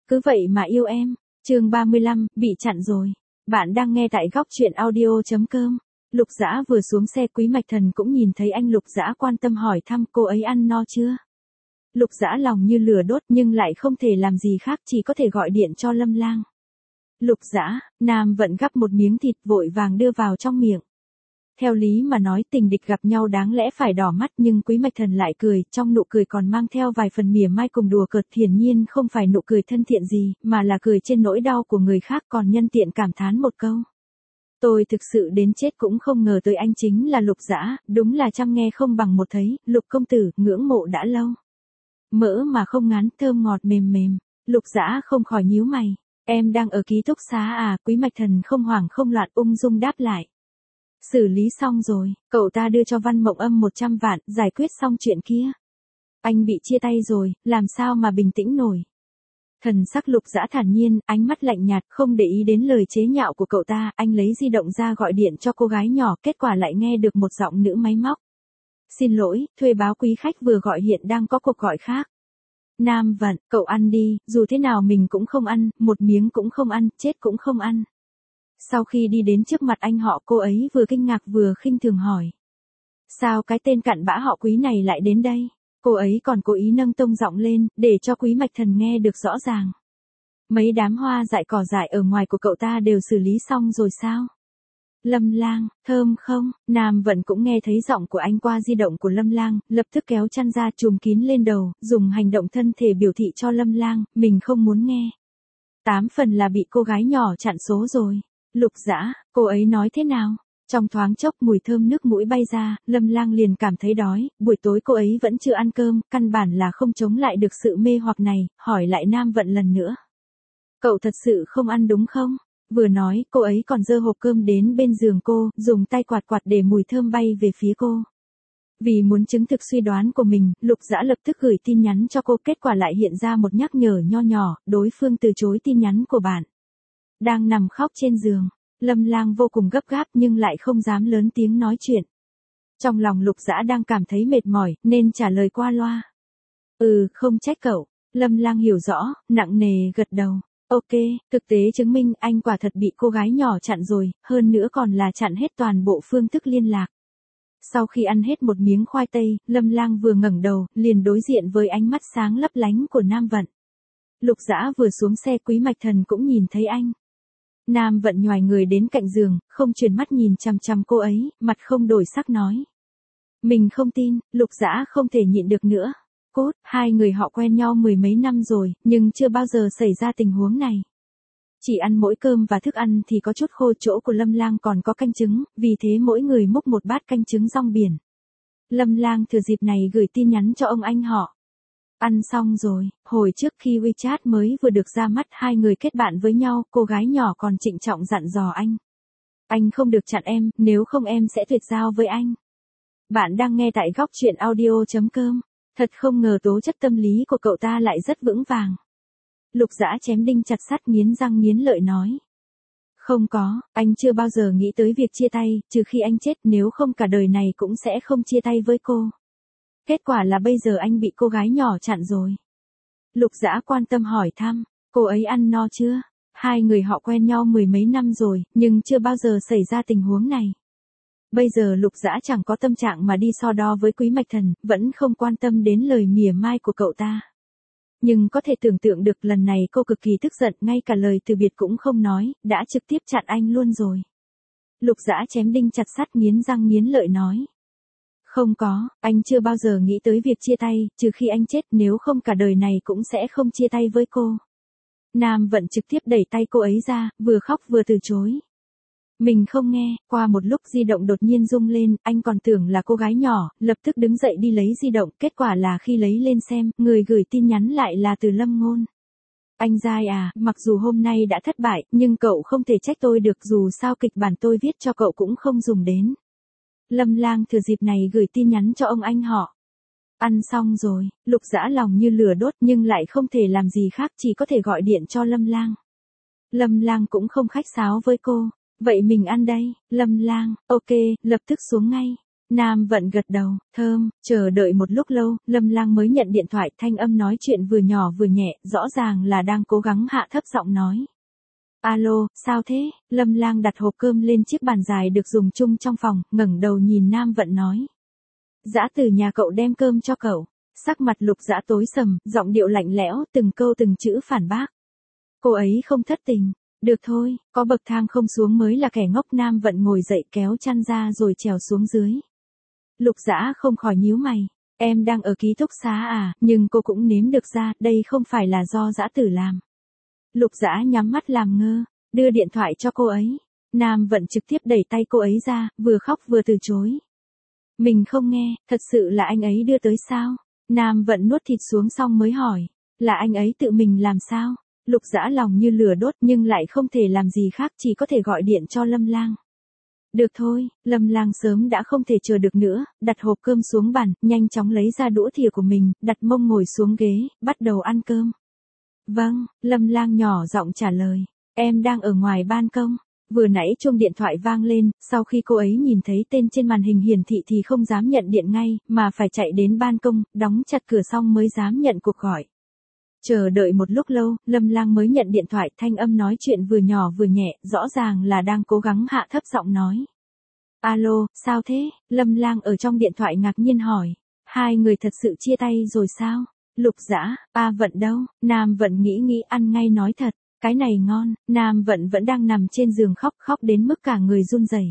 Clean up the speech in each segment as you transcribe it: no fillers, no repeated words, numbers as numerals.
Cứ vậy mà yêu em. Chương 35, bị chặn rồi. Bạn đang nghe tại góc truyện audio.com. Lục Dã vừa xuống xe, Quý Mạch Thần cũng nhìn thấy anh. Lục Dã quan tâm hỏi thăm cô ấy ăn no chưa. Lục Dã lòng như lửa đốt nhưng lại không thể làm gì khác, chỉ có thể gọi điện cho Lâm Lang. Lục Dã, Nam Vận gắp một miếng thịt vội vàng đưa vào trong miệng. Theo lý mà nói tình địch gặp nhau đáng lẽ phải đỏ mắt, nhưng Quý Mạch Thần lại cười, trong nụ cười còn mang theo vài phần mỉa mai cùng đùa cợt, hiển nhiên không phải nụ cười thân thiện gì, mà là cười trên nỗi đau của người khác, còn nhân tiện cảm thán một câu. Tôi thực sự đến chết cũng không ngờ tới anh chính là Lục Dã, đúng là trăm nghe không bằng một thấy. Lục công tử, ngưỡng mộ đã lâu. Mỡ mà không ngán, thơm ngọt mềm mềm. Lục Dã không khỏi nhíu mày. Em đang ở ký túc xá à? Quý Mạch Thần không hoảng không loạn ung dung đáp lại. Xử lý xong rồi, cậu ta đưa cho Văn Mộng Âm 100 vạn, giải quyết xong chuyện kia. Anh bị chia tay rồi, làm sao mà bình tĩnh nổi. Thần sắc Lục Dã thản nhiên, ánh mắt lạnh nhạt, không để ý đến lời chế nhạo của cậu ta. Anh lấy di động ra gọi điện cho cô gái nhỏ, kết quả lại nghe được một giọng nữ máy móc. Xin lỗi, thuê báo quý khách vừa gọi hiện đang có cuộc gọi khác. Nam Vận, cậu ăn đi, dù thế nào mình cũng không ăn, một miếng cũng không ăn, chết cũng không ăn. Sau khi đi đến trước mặt anh họ, cô ấy vừa kinh ngạc vừa khinh thường hỏi. Sao cái tên cặn bã họ Quý này lại đến đây? Cô ấy còn cố ý nâng tông giọng lên, để cho Quý Mạch Thần nghe được rõ ràng. Mấy đám hoa dại cỏ dại ở ngoài của cậu ta đều xử lý xong rồi sao? Lâm Lang, thơm không? Nam Vận cũng nghe thấy giọng của anh qua di động của Lâm Lang, lập tức kéo chăn ra trùm kín lên đầu, dùng hành động thân thể biểu thị cho Lâm Lang, mình không muốn nghe. 8 phần là bị cô gái nhỏ chặn số rồi. Lục Dã, cô ấy nói thế nào? Trong thoáng chốc mùi thơm nước mũi bay ra, Lâm Lang liền cảm thấy đói, buổi tối cô ấy vẫn chưa ăn cơm, căn bản là không chống lại được sự mê hoặc này, hỏi lại Nam Vận lần nữa. Cậu thật sự không ăn đúng không? Vừa nói, cô ấy còn giơ hộp cơm đến bên giường cô, dùng tay quạt quạt để mùi thơm bay về phía cô. Vì muốn chứng thực suy đoán của mình, Lục Dã lập tức gửi tin nhắn cho cô, kết quả lại hiện ra một nhắc nhở nho nhỏ, đối phương từ chối tin nhắn của bạn. Đang nằm khóc trên giường, Lâm Lang vô cùng gấp gáp nhưng lại không dám lớn tiếng nói chuyện. Trong lòng Lục Dã đang cảm thấy mệt mỏi, nên trả lời qua loa. Không trách cậu. Lâm Lang hiểu rõ, nặng nề gật đầu. Ok, thực tế chứng minh anh quả thật bị cô gái nhỏ chặn rồi, hơn nữa còn là chặn hết toàn bộ phương thức liên lạc. Sau khi ăn hết một miếng khoai tây, Lâm Lang vừa ngẩng đầu, liền đối diện với ánh mắt sáng lấp lánh của Nam Vận. Lục Dã vừa xuống xe, Quý Mạch Thần cũng nhìn thấy anh. Nam Vận nhoài người đến cạnh giường, không chuyển mắt nhìn chằm chằm cô ấy, mặt không đổi sắc nói. Mình không tin. Lục Dã không thể nhịn được nữa. Cốt, hai người họ quen nhau mười mấy năm rồi, nhưng chưa bao giờ xảy ra tình huống này. Chỉ ăn mỗi cơm và thức ăn thì có chút khô, chỗ của Lâm Lang còn có canh trứng, vì thế mỗi người múc một bát canh trứng rong biển. Lâm Lang thừa dịp này gửi tin nhắn cho ông anh họ. Ăn xong rồi, hồi trước khi WeChat mới vừa được ra mắt, hai người kết bạn với nhau, cô gái nhỏ còn trịnh trọng dặn dò anh. Anh không được chặn em, nếu không em sẽ tuyệt giao với anh. Bạn đang nghe tại góc truyện audio.com. Thật không ngờ tố chất tâm lý của cậu ta lại rất vững vàng. Lục Dã chém đinh chặt sắt, nghiến răng nghiến lợi nói. Không có, anh chưa bao giờ nghĩ tới việc chia tay, trừ khi anh chết, nếu không cả đời này cũng sẽ không chia tay với cô. Kết quả là bây giờ anh bị cô gái nhỏ chặn rồi. Lục Dã quan tâm hỏi thăm, cô ấy ăn no chưa? Hai người họ quen nhau mười mấy năm rồi, nhưng chưa bao giờ xảy ra tình huống này. Bây giờ Lục Dã chẳng có tâm trạng mà đi so đo với Quý Mạch Thần, vẫn không quan tâm đến lời mỉa mai của cậu ta. Nhưng có thể tưởng tượng được lần này cô cực kỳ tức giận, ngay cả lời từ biệt cũng không nói, đã trực tiếp chặn anh luôn rồi. Lục Dã chém đinh chặt sắt, nghiến răng nghiến lợi nói. Không có, anh chưa bao giờ nghĩ tới việc chia tay, trừ khi anh chết, nếu không cả đời này cũng sẽ không chia tay với cô. Nam Vận trực tiếp đẩy tay cô ấy ra, vừa khóc vừa từ chối. Mình không nghe. Qua một lúc di động đột nhiên rung lên, anh còn tưởng là cô gái nhỏ, lập tức đứng dậy đi lấy di động, kết quả là khi lấy lên xem, người gửi tin nhắn lại là từ Lâm Ngôn. Anh dai à, mặc dù hôm nay đã thất bại, nhưng cậu không thể trách tôi được, dù sao kịch bản tôi viết cho cậu cũng không dùng đến. Lâm Lang thừa dịp này gửi tin nhắn cho ông anh họ. Ăn xong rồi, Lục Dã lòng như lửa đốt nhưng lại không thể làm gì khác, chỉ có thể gọi điện cho Lâm Lang. Lâm Lang cũng không khách sáo với cô. Vậy mình ăn đây. Lâm Lang, ok, lập tức xuống ngay. Nam Vận gật đầu, thơm, chờ đợi một lúc lâu, Lâm Lang mới nhận điện thoại, thanh âm nói chuyện vừa nhỏ vừa nhẹ, rõ ràng là đang cố gắng hạ thấp giọng nói. Alo, sao thế? Lâm Lang đặt hộp cơm lên chiếc bàn dài được dùng chung trong phòng, ngẩng đầu nhìn Nam Vận nói. Dã từ nhà cậu đem cơm cho cậu. Sắc mặt Lục Dã tối sầm, giọng điệu lạnh lẽo, từng câu từng chữ phản bác. Cô ấy không thất tình. Được thôi, có bậc thang không xuống mới là kẻ ngốc. Nam Vận ngồi dậy kéo chăn ra rồi trèo xuống dưới. Lục Dã không khỏi nhíu mày. Em đang ở ký túc xá à, nhưng cô cũng nếm được ra, đây không phải là do Dã Tử làm. Lục Dã nhắm mắt làm ngơ, đưa điện thoại cho cô ấy. Nam Vận trực tiếp đẩy tay cô ấy ra, vừa khóc vừa từ chối. Mình không nghe, thật sự là anh ấy đưa tới sao? Nam Vận nuốt thịt xuống xong mới hỏi. Là anh ấy tự mình làm sao? Lục Dã lòng như lửa đốt nhưng lại không thể làm gì khác, chỉ có thể gọi điện cho Lâm Lang. Được thôi, Lâm Lang sớm đã không thể chờ được nữa, đặt hộp cơm xuống bàn, nhanh chóng lấy ra đũa thìa của mình, đặt mông ngồi xuống ghế, bắt đầu ăn cơm. Vâng, Lâm Lang nhỏ giọng trả lời. Em đang ở ngoài ban công. Vừa nãy chuông điện thoại vang lên, sau khi cô ấy nhìn thấy tên trên màn hình hiển thị thì không dám nhận điện ngay, mà phải chạy đến ban công, đóng chặt cửa xong mới dám nhận cuộc gọi. Chờ đợi một lúc lâu, Lâm Lang mới nhận điện thoại, thanh âm nói chuyện vừa nhỏ vừa nhẹ, rõ ràng là đang cố gắng hạ thấp giọng nói. Alo, sao thế? Lâm Lang ở trong điện thoại ngạc nhiên hỏi. Hai người thật sự chia tay rồi sao? Lục Dã, Vận đâu? Nam Vận nghĩ ăn ngay nói thật. Cái này ngon. Nam Vận vẫn đang nằm trên giường khóc đến mức cả người run rẩy.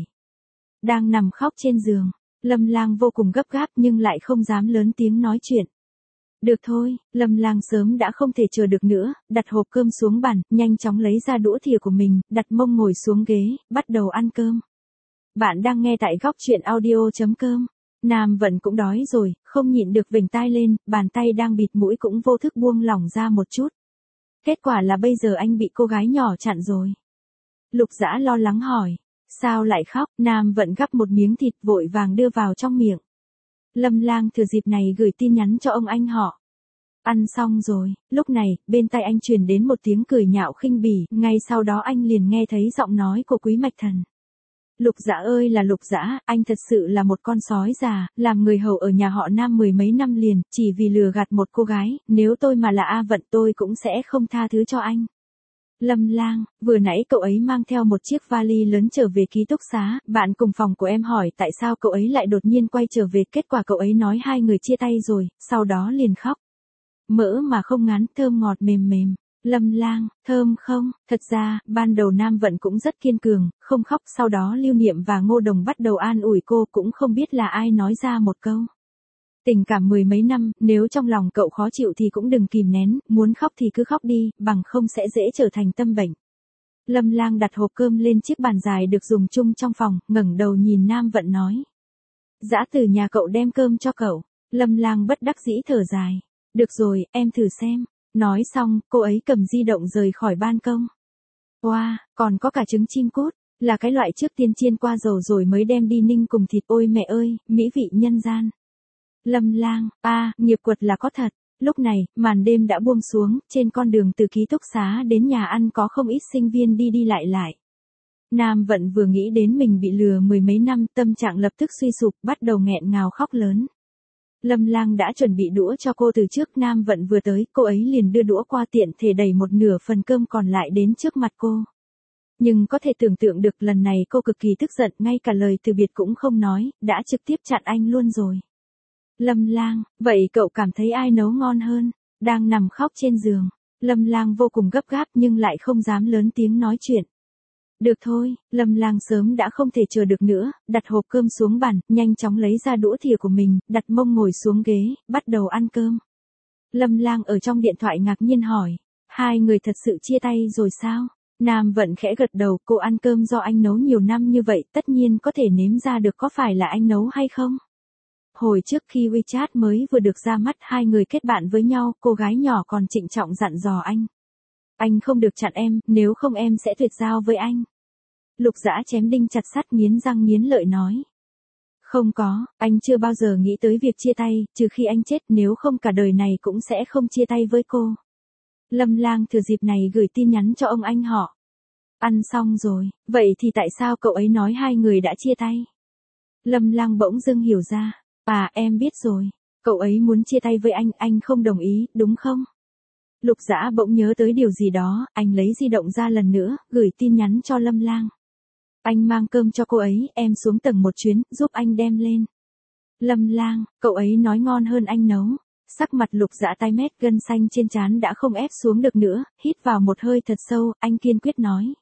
Đang nằm khóc trên giường. Lâm Lang vô cùng gấp gáp nhưng lại không dám lớn tiếng nói chuyện. Được thôi, Lâm Lang sớm đã không thể chờ được nữa, đặt hộp cơm xuống bàn, nhanh chóng lấy ra đũa thìa của mình, đặt mông ngồi xuống ghế, bắt đầu ăn cơm. Bạn đang nghe tại góc truyện audio.com. Nam Vận cũng đói rồi, không nhịn được vểnh tai lên, bàn tay đang bịt mũi cũng vô thức buông lỏng ra một chút. Kết quả là bây giờ anh bị cô gái nhỏ chặn rồi. Lục Dã lo lắng hỏi. Sao lại khóc? Nam Vận gắp một miếng thịt vội vàng đưa vào trong miệng. Lâm Lang thừa dịp này gửi tin nhắn cho ông anh họ. Ăn xong rồi, lúc này, bên tai anh truyền đến một tiếng cười nhạo khinh bỉ, ngay sau đó anh liền nghe thấy giọng nói của Quý Mạch Thần. Lục Dã ơi là Lục Dã, anh thật sự là một con sói già, làm người hầu ở nhà họ Nam mười mấy năm liền, chỉ vì lừa gạt một cô gái, nếu tôi mà là Vận tôi cũng sẽ không tha thứ cho anh. Lâm Lang, vừa nãy cậu ấy mang theo một chiếc vali lớn trở về ký túc xá, bạn cùng phòng của em hỏi tại sao cậu ấy lại đột nhiên quay trở về, kết quả cậu ấy nói hai người chia tay rồi, sau đó liền khóc. Mỡ mà không ngán, thơm ngọt mềm mềm. Lâm Lang, thơm không? Thật ra, ban đầu Nam Vận cũng rất kiên cường, không khóc, sau đó Lưu Niệm và Ngô Đồng bắt đầu an ủi cô, cũng không biết là ai nói ra một câu. Tình cảm mười mấy năm, nếu trong lòng cậu khó chịu thì cũng đừng kìm nén, muốn khóc thì cứ khóc đi, bằng không sẽ dễ trở thành tâm bệnh. Lâm Lang đặt hộp cơm lên chiếc bàn dài được dùng chung trong phòng, ngẩng đầu nhìn Nam Vận nói. Dã từ nhà cậu đem cơm cho cậu. Lâm Lang bất đắc dĩ thở dài. Được rồi, em thử xem. Nói xong, cô ấy cầm di động rời khỏi ban công. Wow, còn có cả trứng chim cút, là cái loại trước tiên chiên qua dầu rồi mới đem đi ninh cùng thịt, ôi mẹ ơi, mỹ vị nhân gian. Lâm Lang, nghiệp quật là có thật. Lúc này, màn đêm đã buông xuống, trên con đường từ ký túc xá đến nhà ăn có không ít sinh viên đi đi lại lại. Nam Vận vừa nghĩ đến mình bị lừa mười mấy năm, tâm trạng lập tức suy sụp, bắt đầu nghẹn ngào khóc lớn. Lâm Lang đã chuẩn bị đũa cho cô từ trước, Nam Vận vừa tới, cô ấy liền đưa đũa qua, tiện thể đẩy một nửa phần cơm còn lại đến trước mặt cô. Nhưng có thể tưởng tượng được lần này cô cực kỳ tức giận, ngay cả lời từ biệt cũng không nói, đã trực tiếp chặn anh luôn rồi. Lâm Lang, vậy cậu cảm thấy ai nấu ngon hơn? Đang nằm khóc trên giường. Lâm Lang vô cùng gấp gáp nhưng lại không dám lớn tiếng nói chuyện. Được thôi, Lâm Lang sớm đã không thể chờ được nữa, đặt hộp cơm xuống bàn, nhanh chóng lấy ra đũa thìa của mình, đặt mông ngồi xuống ghế, bắt đầu ăn cơm. Lâm Lang ở trong điện thoại ngạc nhiên hỏi, hai người thật sự chia tay rồi sao? Nam Vận khẽ gật đầu, cô ăn cơm do anh nấu nhiều năm như vậy, tất nhiên có thể nếm ra được có phải là anh nấu hay không? Hồi trước khi WeChat mới vừa được ra mắt, hai người kết bạn với nhau, cô gái nhỏ còn trịnh trọng dặn dò anh. Anh không được chặn em, nếu không em sẽ tuyệt giao với anh. Lục Dã chém đinh chặt sắt, nghiến răng nghiến lợi nói. Không có, anh chưa bao giờ nghĩ tới việc chia tay, trừ khi anh chết, nếu không cả đời này cũng sẽ không chia tay với cô. Lâm Lang thừa dịp này gửi tin nhắn cho ông anh họ. Ăn xong rồi, vậy thì tại sao cậu ấy nói hai người đã chia tay? Lâm Lang bỗng dưng hiểu ra. À em biết rồi. Cậu ấy muốn chia tay với anh không đồng ý, đúng không? Lục Dã bỗng nhớ tới điều gì đó, anh lấy di động ra lần nữa, gửi tin nhắn cho Lâm Lang. Anh mang cơm cho cô ấy, em xuống tầng một chuyến, giúp anh đem lên. Lâm Lang, cậu ấy nói ngon hơn anh nấu. Sắc mặt Lục Dã tái mét, gân xanh trên trán đã không ép xuống được nữa, hít vào một hơi thật sâu, anh kiên quyết nói.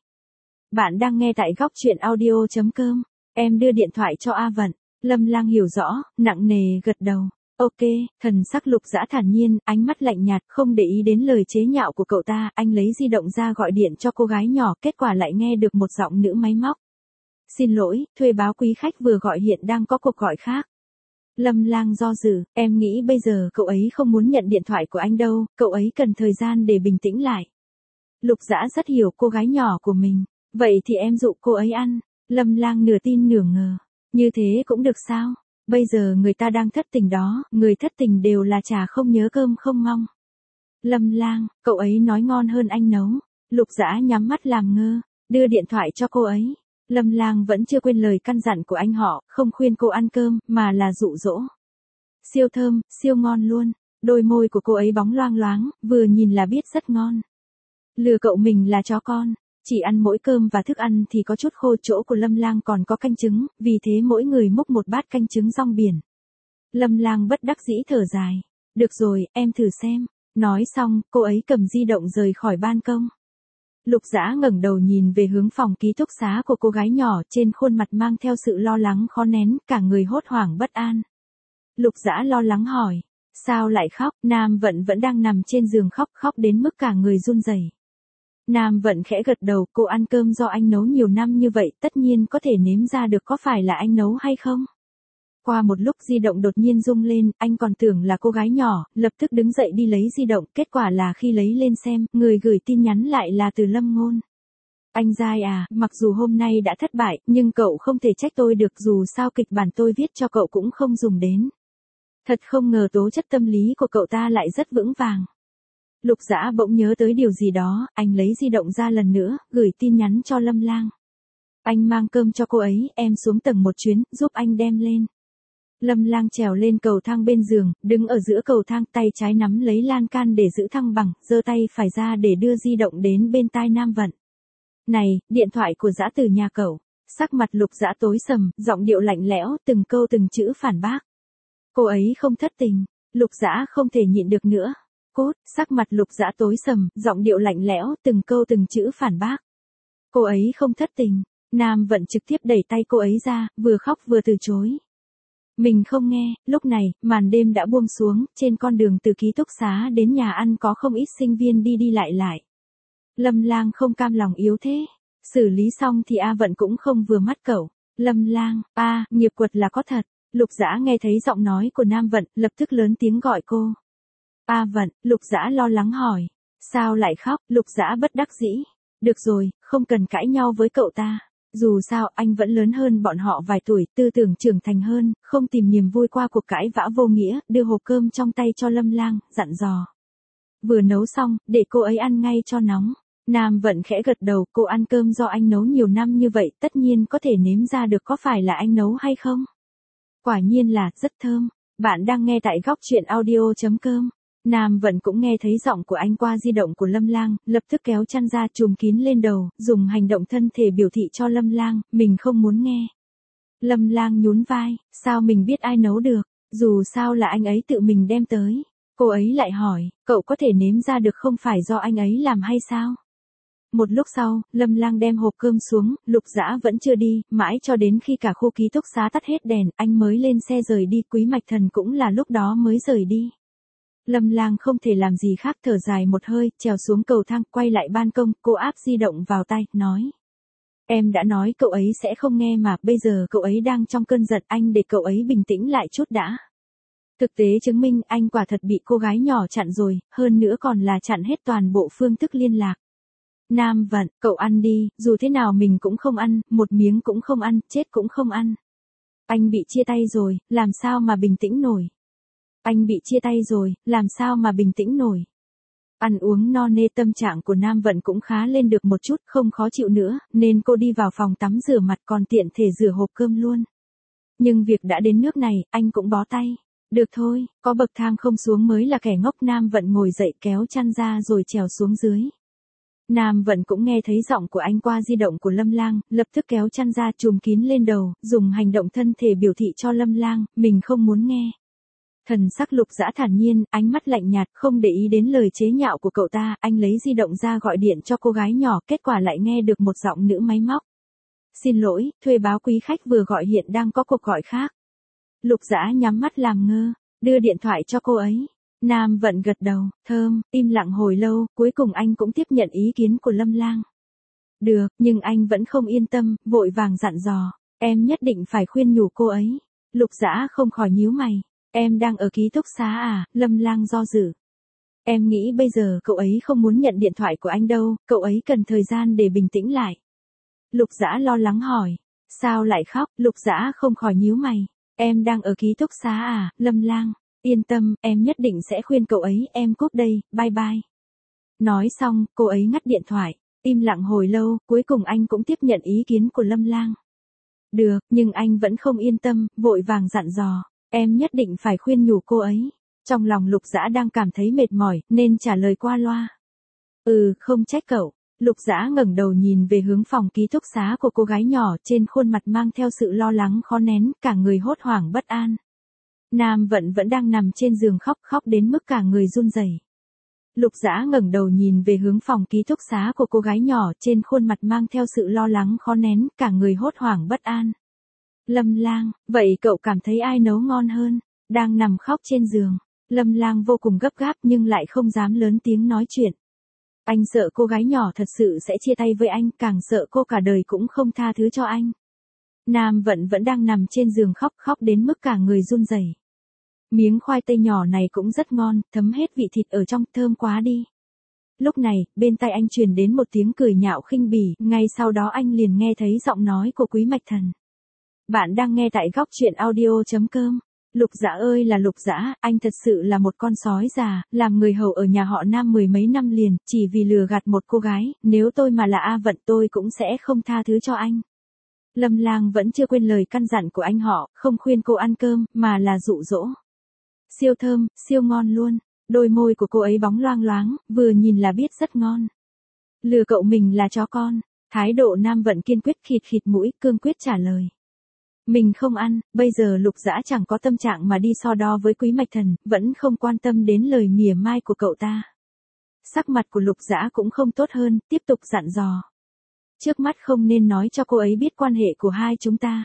Bạn đang nghe tại góc truyện audio.com, em đưa điện thoại cho A Vận. Lâm Lang hiểu rõ, nặng nề gật đầu. Ok, thần sắc Lục Dã thản nhiên, ánh mắt lạnh nhạt, không để ý đến lời chế nhạo của cậu ta, anh lấy di động ra gọi điện cho cô gái nhỏ, kết quả lại nghe được một giọng nữ máy móc. Xin lỗi, thuê báo quý khách vừa gọi hiện đang có cuộc gọi khác. Lâm Lang do dự, em nghĩ bây giờ cậu ấy không muốn nhận điện thoại của anh đâu, cậu ấy cần thời gian để bình tĩnh lại. Lục Dã rất hiểu cô gái nhỏ của mình, vậy thì em dụ cô ấy ăn. Lâm Lang nửa tin nửa ngờ, như thế cũng được sao? Bây giờ người ta đang thất tình đó, người thất tình đều là chả không nhớ cơm không mong. Lâm Lang, cậu ấy nói ngon hơn anh nấu. Lục Dã nhắm mắt làm ngơ, đưa điện thoại cho cô ấy. Lâm Lang vẫn chưa quên lời căn dặn của anh họ, không khuyên cô ăn cơm, mà là dụ dỗ. Siêu thơm, siêu ngon luôn. Đôi môi của cô ấy bóng loang loáng, vừa nhìn là biết rất ngon. Lừa cậu mình là chó con, chỉ ăn mỗi cơm và thức ăn thì có chút khô, chỗ của Lâm Lang còn có canh trứng, vì thế mỗi người múc một bát canh trứng rong biển. Lâm Lang bất đắc dĩ thở dài. Được rồi, em thử xem. Nói xong, cô ấy cầm di động rời khỏi ban công. Lục Dã ngẩng đầu nhìn về hướng phòng ký túc xá của cô gái nhỏ, trên khuôn mặt mang theo sự lo lắng khó nén, cả người hốt hoảng bất an. Lục Dã lo lắng hỏi, sao lại khóc? Nam Vận vẫn đang nằm trên giường khóc đến mức cả người run rẩy. Nam Vận khẽ gật đầu, cô ăn cơm do anh nấu nhiều năm như vậy, tất nhiên có thể nếm ra được có phải là anh nấu hay không. Qua một lúc di động đột nhiên rung lên, anh còn tưởng là cô gái nhỏ, lập tức đứng dậy đi lấy di động, kết quả là khi lấy lên xem, người gửi tin nhắn lại là từ Lâm Ngôn. Anh dai à, mặc dù hôm nay đã thất bại, nhưng cậu không thể trách tôi được, dù sao kịch bản tôi viết cho cậu cũng không dùng đến. Thật không ngờ tố chất tâm lý của cậu ta lại rất vững vàng. Lục Dã bỗng nhớ tới điều gì đó, anh lấy di động ra lần nữa, gửi tin nhắn cho Lâm Lang. Anh mang cơm cho cô ấy, em xuống tầng một chuyến, giúp anh đem lên. Lâm Lang trèo lên cầu thang bên giường, đứng ở giữa cầu thang, tay trái nắm lấy lan can để giữ thăng bằng, giơ tay phải ra để đưa di động đến bên tai Nam Vận. Này, điện thoại của Dã từ nhà cậu. Sắc mặt Lục Dã tối sầm, giọng điệu lạnh lẽo, từng câu từng chữ phản bác. Cô ấy không thất tình. Lục Dã không thể nhịn được nữa. Cốt, sắc mặt Lục Dã tối sầm, giọng điệu lạnh lẽo, từng câu từng chữ phản bác. Cô ấy không thất tình. Nam Vận trực tiếp đẩy tay cô ấy ra, vừa khóc vừa từ chối. Mình không nghe. Lúc này, màn đêm đã buông xuống, trên con đường từ ký túc xá đến nhà ăn có không ít sinh viên đi đi lại lại. Lâm Lang không cam lòng yếu thế. Xử lý xong thì A Vận cũng không vừa mắt cậu. Lâm Lang, nghiệp quật là có thật. Lục Dã nghe thấy giọng nói của Nam Vận, lập tức lớn tiếng gọi cô. A Vận, Lục Dã lo lắng hỏi. Sao lại khóc? Lục Dã bất đắc dĩ. Được rồi, không cần cãi nhau với cậu ta. Dù sao, anh vẫn lớn hơn bọn họ vài tuổi, tư tưởng trưởng thành hơn, không tìm niềm vui qua cuộc cãi vã vô nghĩa, đưa hộp cơm trong tay cho Lâm Lang, dặn dò. Vừa nấu xong, để cô ấy ăn ngay cho nóng. Nam Vận khẽ gật đầu, cô ăn cơm do anh nấu nhiều năm như vậy, tất nhiên có thể nếm ra được có phải là anh nấu hay không. Quả nhiên là, rất thơm. Bạn đang nghe tại góc truyện audio.com. Nam Vận cũng nghe thấy giọng của anh qua di động của Lâm Lang, lập tức kéo chăn ra trùm kín lên đầu, dùng hành động thân thể biểu thị cho Lâm Lang, mình không muốn nghe. Lâm Lang nhún vai, sao mình biết ai nấu được, dù sao là anh ấy tự mình đem tới. Cô ấy lại hỏi, cậu có thể nếm ra được không phải do anh ấy làm hay sao? Một lúc sau, Lâm Lang đem hộp cơm xuống, Lục Dã vẫn chưa đi, mãi cho đến khi cả khu ký túc xá tắt hết đèn, anh mới lên xe rời đi, Quý Mạch Thần cũng là lúc đó mới rời đi. Lâm Lang không thể làm gì khác, thở dài một hơi, trèo xuống cầu thang, quay lại ban công, cô áp di động vào tay, nói. Em đã nói cậu ấy sẽ không nghe mà, bây giờ cậu ấy đang trong cơn giận, anh để cậu ấy bình tĩnh lại chút đã. Thực tế chứng minh anh quả thật bị cô gái nhỏ chặn rồi, hơn nữa còn là chặn hết toàn bộ phương thức liên lạc. Nam Vận, cậu ăn đi, dù thế nào mình cũng không ăn, một miếng cũng không ăn, chết cũng không ăn. Anh bị chia tay rồi, làm sao mà bình tĩnh nổi. Anh bị chia tay rồi, làm sao mà bình tĩnh nổi. Ăn uống no nê, tâm trạng của Nam Vận cũng khá lên được một chút, không khó chịu nữa, nên cô đi vào phòng tắm rửa mặt, còn tiện thể rửa hộp cơm luôn. Nhưng việc đã đến nước này, anh cũng bó tay. Được thôi, có bậc thang không xuống mới là kẻ ngốc. Nam Vận ngồi dậy kéo chăn ra rồi trèo xuống dưới. Nam Vận cũng nghe thấy giọng của anh qua di động của Lâm Lang, lập tức kéo chăn ra trùm kín lên đầu, dùng hành động thân thể biểu thị cho Lâm Lang, mình không muốn nghe. Thần sắc Lục Dã thản nhiên, ánh mắt lạnh nhạt, không để ý đến lời chế nhạo của cậu ta, anh lấy di động ra gọi điện cho cô gái nhỏ, kết quả lại nghe được một giọng nữ máy móc. Xin lỗi, thuê báo quý khách vừa gọi hiện đang có cuộc gọi khác. Lục Dã nhắm mắt làm ngơ, đưa điện thoại cho cô ấy. Nam Vận gật đầu, thơm, im lặng hồi lâu, cuối cùng anh cũng tiếp nhận ý kiến của Lâm Lang. Được, nhưng anh vẫn không yên tâm, vội vàng dặn dò, em nhất định phải khuyên nhủ cô ấy. Lục Dã không khỏi nhíu mày, em đang ở ký túc xá à? Lâm Lang do dự. Em nghĩ bây giờ cậu ấy không muốn nhận điện thoại của anh đâu, cậu ấy cần thời gian để bình tĩnh lại. Lục Dã lo lắng hỏi, sao lại khóc? Lục Dã không khỏi nhíu mày, em đang ở ký túc xá à? Lâm Lang, yên tâm, em nhất định sẽ khuyên cậu ấy, em cúp đây, bye bye. Nói xong, cô ấy ngắt điện thoại, im lặng hồi lâu, cuối cùng anh cũng tiếp nhận ý kiến của Lâm Lang. Được, nhưng anh vẫn không yên tâm, vội vàng dặn dò, em nhất định phải khuyên nhủ cô ấy. Trong lòng Lục Dã đang cảm thấy mệt mỏi, nên trả lời qua loa. Không trách cậu. Lục Dã ngẩng đầu nhìn về hướng phòng ký túc xá của cô gái nhỏ, trên khuôn mặt mang theo sự lo lắng khó nén, cả người hốt hoảng bất an. Nam Vận vẫn đang nằm trên giường khóc đến mức cả người run rẩy. Lục Dã ngẩng đầu nhìn về hướng phòng ký túc xá của cô gái nhỏ, trên khuôn mặt mang theo sự lo lắng khó nén, cả người hốt hoảng bất an. Lâm Lang, vậy cậu cảm thấy ai nấu ngon hơn? Đang nằm khóc trên giường, Lâm Lang vô cùng gấp gáp nhưng lại không dám lớn tiếng nói chuyện. Anh sợ cô gái nhỏ thật sự sẽ chia tay với anh, càng sợ cô cả đời cũng không tha thứ cho anh. Nam Vận vẫn đang nằm trên giường khóc đến mức cả người run rẩy. Miếng khoai tây nhỏ này cũng rất ngon, thấm hết vị thịt ở trong, thơm quá đi. Lúc này, bên tai anh truyền đến một tiếng cười nhạo khinh bỉ, ngay sau đó anh liền nghe thấy giọng nói của Quý Mạch Thần. Bạn đang nghe tại góc truyện audio.com. Lục Dã ơi là Lục Dã, anh thật sự là một con sói già, làm người hầu ở nhà họ Nam mười mấy năm liền, chỉ vì lừa gạt một cô gái, nếu tôi mà là A Vận tôi cũng sẽ không tha thứ cho anh. Lâm Lang vẫn chưa quên lời căn dặn của anh họ, không khuyên cô ăn cơm, mà là dụ dỗ. Siêu thơm, siêu ngon luôn, đôi môi của cô ấy bóng loang loáng, vừa nhìn là biết rất ngon. Lừa cậu mình là chó con, thái độ Nam Vận kiên quyết, khịt khịt mũi, cương quyết trả lời. Mình không ăn, bây giờ Lục Dã chẳng có tâm trạng mà đi so đo với Quý Mạch Thần, vẫn không quan tâm đến lời mỉa mai của cậu ta. Sắc mặt của Lục Dã cũng không tốt hơn, tiếp tục dặn dò. Trước mắt không nên nói cho cô ấy biết quan hệ của hai chúng ta.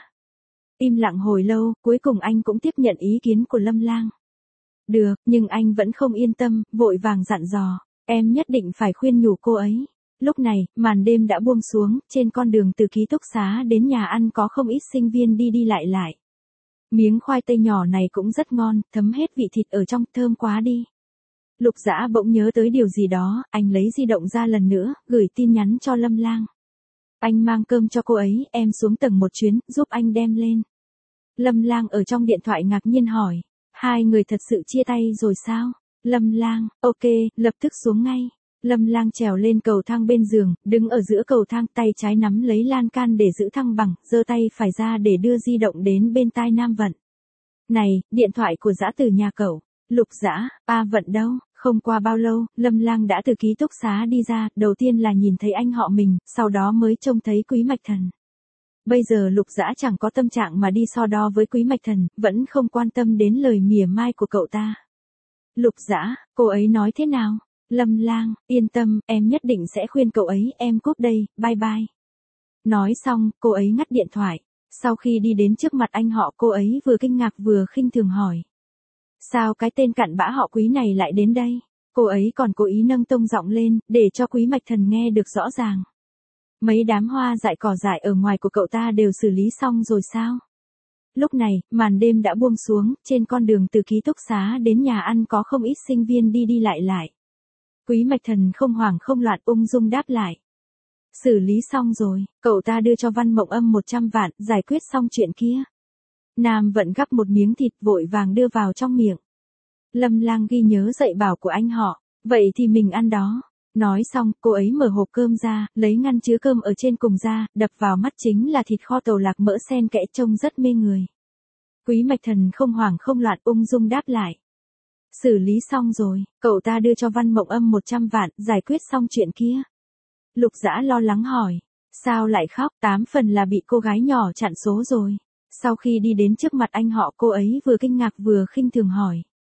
Im lặng hồi lâu, cuối cùng anh cũng tiếp nhận ý kiến của Lâm Lang. Được, nhưng anh vẫn không yên tâm, vội vàng dặn dò, em nhất định phải khuyên nhủ cô ấy. Lúc này, màn đêm đã buông xuống, trên con đường từ ký túc xá đến nhà ăn có không ít sinh viên đi đi lại lại. Miếng khoai tây nhỏ này cũng rất ngon, thấm hết vị thịt ở trong, thơm quá đi. Lục Dã bỗng nhớ tới điều gì đó, anh lấy di động ra lần nữa, gửi tin nhắn cho Lâm Lang. Anh mang cơm cho cô ấy, em xuống tầng một chuyến, giúp anh đem lên. Lâm Lang ở trong điện thoại ngạc nhiên hỏi, hai người thật sự chia tay rồi sao? Lâm Lang, ok, lập tức xuống ngay. Lâm Lang trèo lên cầu thang bên giường, đứng ở giữa cầu thang, tay trái nắm lấy lan can để giữ thăng bằng, giơ tay phải ra để đưa di động đến bên tai Nam Vận. Này, điện thoại của Dã từ nhà cậu. Lục Dã, A Vận đâu? Không qua bao lâu, Lâm Lang đã từ ký túc xá đi ra, đầu tiên là nhìn thấy anh họ mình, sau đó mới trông thấy Quý Mạch Thần. Bây giờ Lục Dã chẳng có tâm trạng mà đi so đo với Quý Mạch Thần, vẫn không quan tâm đến lời mỉa mai của cậu ta. Lục Dã, cô ấy nói thế nào? Lâm Lang, yên tâm, em nhất định sẽ khuyên cậu ấy, em cúp đây, bye bye. Nói xong, cô ấy ngắt điện thoại. Sau khi đi đến trước mặt anh họ, cô ấy vừa kinh ngạc vừa khinh thường hỏi. Sao cái tên cặn bã họ Quý này lại đến đây? Cô ấy còn cố ý nâng tông giọng lên, để cho Quý Mạch Thần nghe được rõ ràng. Mấy đám hoa dại cỏ dại ở ngoài của cậu ta đều xử lý xong rồi sao? Lúc này, màn đêm đã buông xuống, trên con đường từ ký túc xá đến nhà ăn có không ít sinh viên đi đi lại lại. Quý Mạch Thần không hoảng không loạn ung dung đáp lại. Xử lý xong rồi, cậu ta đưa cho Văn Mộng Âm 100 vạn, giải quyết xong chuyện kia. Nam Vận gắp một miếng thịt vội vàng đưa vào trong miệng. Lâm Lang ghi nhớ dạy bảo của anh họ, vậy thì mình ăn đó. Nói xong, cô ấy mở hộp cơm ra, lấy ngăn chứa cơm ở trên cùng ra, đập vào mắt chính là thịt kho tàu lạc mỡ xen kẽ trông rất mê người. Quý Mạch Thần không hoảng không loạn ung dung đáp lại. Xử lý xong rồi, cậu ta đưa cho Văn Mộng Âm 100 vạn, giải quyết xong chuyện kia. Lục Dã lo lắng hỏi. Sao lại khóc? 8 phần là bị cô gái nhỏ chặn số rồi. Sau khi đi đến trước mặt anh họ, cô ấy vừa kinh ngạc vừa khinh thường hỏi.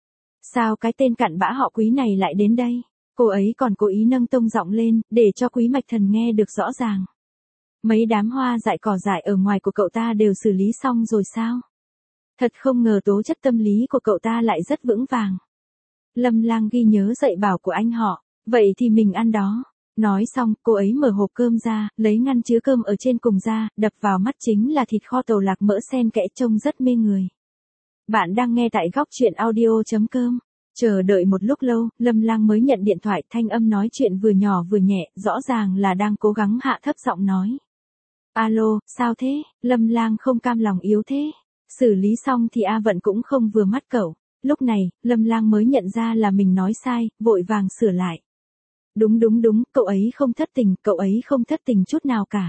Sao cái tên cặn bã họ Quý này lại đến đây? Cô ấy còn cố ý nâng tông giọng lên, để cho Quý Mạch Thần nghe được rõ ràng. Mấy đám hoa dại cỏ dại ở ngoài của cậu ta đều xử lý xong rồi sao? Thật không ngờ tố chất tâm lý của cậu ta lại rất vững vàng. Lâm Lang ghi nhớ dạy bảo của anh họ, vậy thì mình ăn đó. Nói xong, cô ấy mở hộp cơm ra, lấy ngăn chứa cơm ở trên cùng ra, đập vào mắt chính là thịt kho tàu lạc mỡ xen kẽ trông rất mê người. Bạn đang nghe tại góc truyện audio.com. Chờ đợi một lúc lâu, Lâm Lang mới nhận điện thoại, thanh âm nói chuyện vừa nhỏ vừa nhẹ, rõ ràng là đang cố gắng hạ thấp giọng nói. Alo, sao thế? Lâm Lang không cam lòng yếu thế. Xử lý xong thì A Vận cũng không vừa mắt cậu. Lúc này, Lâm Lang mới nhận ra là mình nói sai, vội vàng sửa lại. Đúng, cậu ấy không thất tình, cậu ấy không thất tình chút nào cả.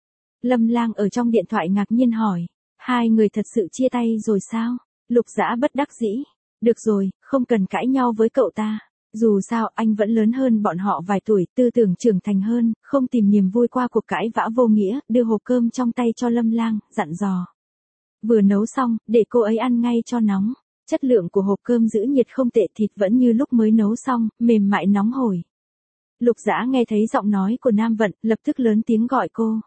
Lâm Lang ở trong điện thoại ngạc nhiên hỏi. Hai người thật sự chia tay rồi sao? Lục Dã bất đắc dĩ. Được rồi, không cần cãi nhau với cậu ta. Dù sao anh vẫn lớn hơn bọn họ vài tuổi, tư tưởng trưởng thành hơn, không tìm niềm vui qua cuộc cãi vã vô nghĩa, đưa hộp cơm trong tay cho Lâm Lang, dặn dò. Vừa nấu xong, để cô ấy ăn ngay cho nóng. Chất lượng của hộp cơm giữ nhiệt không tệ, thịt vẫn như lúc mới nấu xong, mềm mại nóng hổi. Lục Dã nghe thấy giọng nói của Nam Vận, lập tức lớn tiếng gọi cô.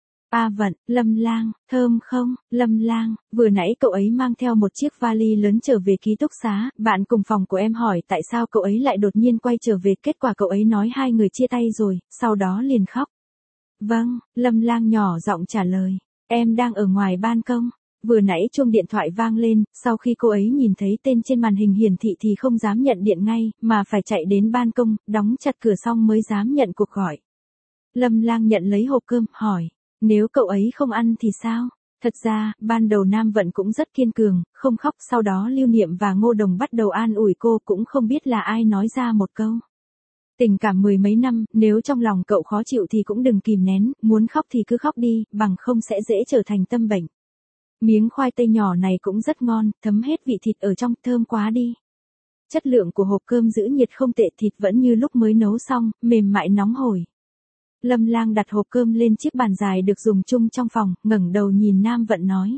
A Vận, Lâm Lang, thơm không? Lâm Lang, vừa nãy cậu ấy mang theo một chiếc vali lớn trở về ký túc xá, bạn cùng phòng của em hỏi tại sao cậu ấy lại đột nhiên quay trở về, kết quả cậu ấy nói hai người chia tay rồi, sau đó liền khóc. Vâng, Lâm Lang nhỏ giọng trả lời, em đang ở ngoài ban công. Vừa nãy chuông điện thoại vang lên, sau khi cô ấy nhìn thấy tên trên màn hình hiển thị thì không dám nhận điện ngay, mà phải chạy đến ban công, đóng chặt cửa xong mới dám nhận cuộc gọi. Lâm Lang nhận lấy hộp cơm, hỏi, nếu cậu ấy không ăn thì sao? Thật ra, ban đầu Nam Vận cũng rất kiên cường, không khóc, sau đó Lưu Niệm và Ngô Đồng bắt đầu an ủi cô, cũng không biết là ai nói ra một câu. Tình cảm mười mấy năm, nếu trong lòng cậu khó chịu thì cũng đừng kìm nén, muốn khóc thì cứ khóc đi, bằng không sẽ dễ trở thành tâm bệnh. Miếng khoai tây nhỏ này cũng rất ngon, thấm hết vị thịt ở trong, thơm quá đi. Chất lượng của hộp cơm giữ nhiệt không tệ, thịt vẫn như lúc mới nấu xong, mềm mại nóng hổi. Lâm Lang đặt hộp cơm lên chiếc bàn dài được dùng chung trong phòng, ngẩng đầu nhìn Nam Vận nói.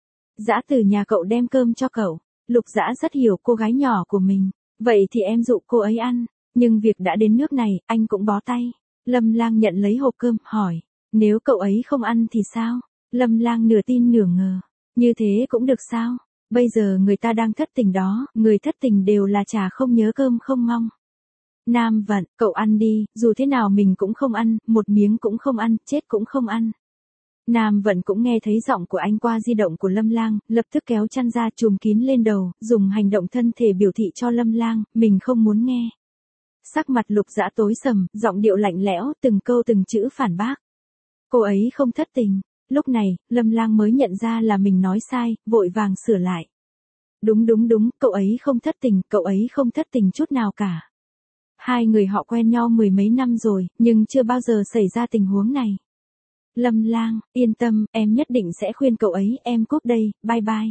Dã từ nhà cậu đem cơm cho cậu. Lục Dã rất hiểu cô gái nhỏ của mình. Vậy thì em dụ cô ấy ăn. Nhưng việc đã đến nước này, anh cũng bó tay. Lâm Lang nhận lấy hộp cơm, hỏi. Nếu cậu ấy không ăn thì sao? Lâm Lang nửa tin nửa ngờ. Như thế cũng được sao? Bây giờ người ta đang thất tình đó, người thất tình đều là chả không nhớ cơm không mong. Nam Vận, cậu ăn đi, dù thế nào mình cũng không ăn, một miếng cũng không ăn, chết cũng không ăn. Nam Vận cũng nghe thấy giọng của anh qua di động của Lâm Lang, lập tức kéo chăn ra trùm kín lên đầu, dùng hành động thân thể biểu thị cho Lâm Lang, mình không muốn nghe. Sắc mặt Lục Dã tối sầm, giọng điệu lạnh lẽo, từng câu từng chữ phản bác. Cô ấy không thất tình. Lúc này, Lâm Lang mới nhận ra là mình nói sai, vội vàng sửa lại. Đúng, cậu ấy không thất tình, cậu ấy không thất tình chút nào cả. Hai người họ quen nhau mười mấy năm rồi, nhưng chưa bao giờ xảy ra tình huống này. Lâm Lang, yên tâm, em nhất định sẽ khuyên cậu ấy, em cúp đây, bye bye.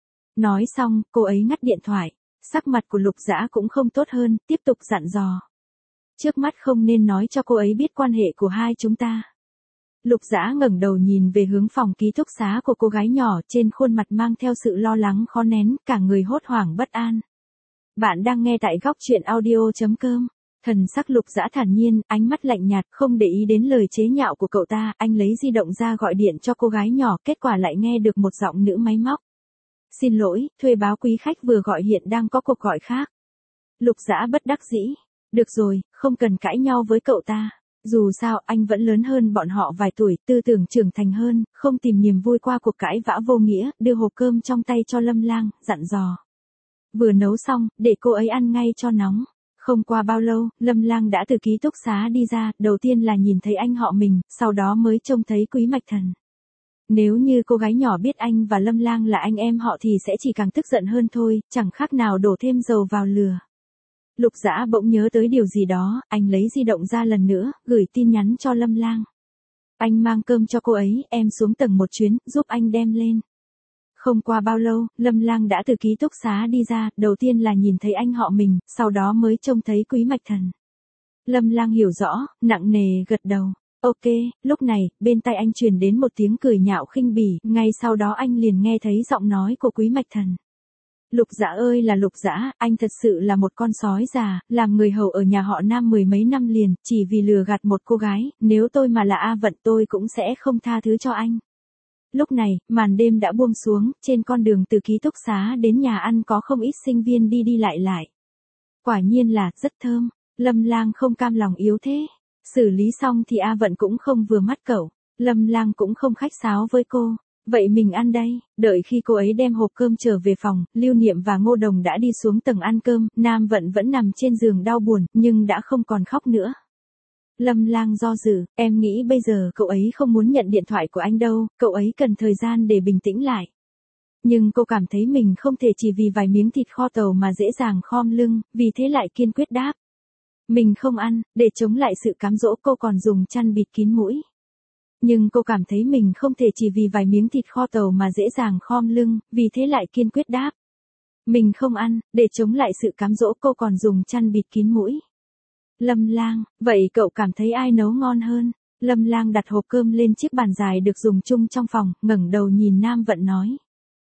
Nói xong, cô ấy ngắt điện thoại. Sắc mặt của Lục Dã cũng không tốt hơn, tiếp tục dặn dò. Trước mắt không nên nói cho cô ấy biết quan hệ của hai chúng ta. Lục Dã ngẩng đầu nhìn về hướng phòng ký túc xá của cô gái nhỏ, trên khuôn mặt mang theo sự lo lắng khó nén, cả người hốt hoảng bất an. Bạn đang nghe tại góc truyện audio.com. Thần sắc Lục Dã thản nhiên, ánh mắt lạnh nhạt, không để ý đến lời chế nhạo của cậu ta, anh lấy di động ra gọi điện cho cô gái nhỏ, kết quả lại nghe được một giọng nữ máy móc. Xin lỗi, thuê báo quý khách vừa gọi hiện đang có cuộc gọi khác. Lục Dã bất đắc dĩ. Được rồi, không cần cãi nhau với cậu ta. Dù sao, anh vẫn lớn hơn bọn họ vài tuổi, tư tưởng trưởng thành hơn, không tìm niềm vui qua cuộc cãi vã vô nghĩa, đưa hộp cơm trong tay cho Lâm Lang, dặn dò. Vừa nấu xong, để cô ấy ăn ngay cho nóng. Không qua bao lâu, Lâm Lang đã từ ký túc xá đi ra, đầu tiên là nhìn thấy anh họ mình, sau đó mới trông thấy Quý Mạch Thần. Nếu như cô gái nhỏ biết anh và Lâm Lang là anh em họ thì sẽ chỉ càng tức giận hơn thôi, chẳng khác nào đổ thêm dầu vào lửa. Lục Dã bỗng nhớ tới điều gì đó, anh lấy di động ra lần nữa, gửi tin nhắn cho Lâm Lang. Anh mang cơm cho cô ấy, em xuống tầng một chuyến, giúp anh đem lên. Không qua bao lâu, Lâm Lang đã từ ký túc xá đi ra, đầu tiên là nhìn thấy anh họ mình, sau đó mới trông thấy Quý Mạch Thần. Lâm Lang hiểu rõ, nặng nề gật đầu. Ok, lúc này, bên tai anh truyền đến một tiếng cười nhạo khinh bỉ, ngay sau đó anh liền nghe thấy giọng nói của Quý Mạch Thần. Lục Dã ơi là Lục Dã, anh thật sự là một con sói già, làm người hầu ở nhà họ Nam mười mấy năm liền, chỉ vì lừa gạt một cô gái, nếu tôi mà là A Vận tôi cũng sẽ không tha thứ cho anh. Lúc này, màn đêm đã buông xuống, trên con đường từ ký túc xá đến nhà ăn có không ít sinh viên đi đi lại lại. Quả nhiên là, rất thơm, Lâm Lang không cam lòng yếu thế. Xử lý xong thì A Vận cũng không vừa mắt cậu, Lâm Lang cũng không khách sáo với cô. Vậy mình ăn đây, đợi khi cô ấy đem hộp cơm trở về phòng, Lưu Niệm và Ngô Đồng đã đi xuống tầng ăn cơm, Nam Vận vẫn nằm trên giường đau buồn, nhưng đã không còn khóc nữa. Lâm Lang do dự, em nghĩ bây giờ cậu ấy không muốn nhận điện thoại của anh đâu, cậu ấy cần thời gian để bình tĩnh lại. Nhưng cô cảm thấy mình không thể chỉ vì vài miếng thịt kho tàu mà dễ dàng khom lưng, vì thế lại kiên quyết đáp. Mình không ăn, để chống lại sự cám dỗ cô còn dùng chăn bịt kín mũi. Nhưng cô cảm thấy mình không thể chỉ vì vài miếng thịt kho tàu mà dễ dàng khom lưng, vì thế lại kiên quyết đáp. Mình không ăn, để chống lại sự cám dỗ cô còn dùng chăn bịt kín mũi. Lâm Lang, vậy cậu cảm thấy ai nấu ngon hơn? Lâm Lang đặt hộp cơm lên chiếc bàn dài được dùng chung trong phòng, ngẩng đầu nhìn Nam Vận nói.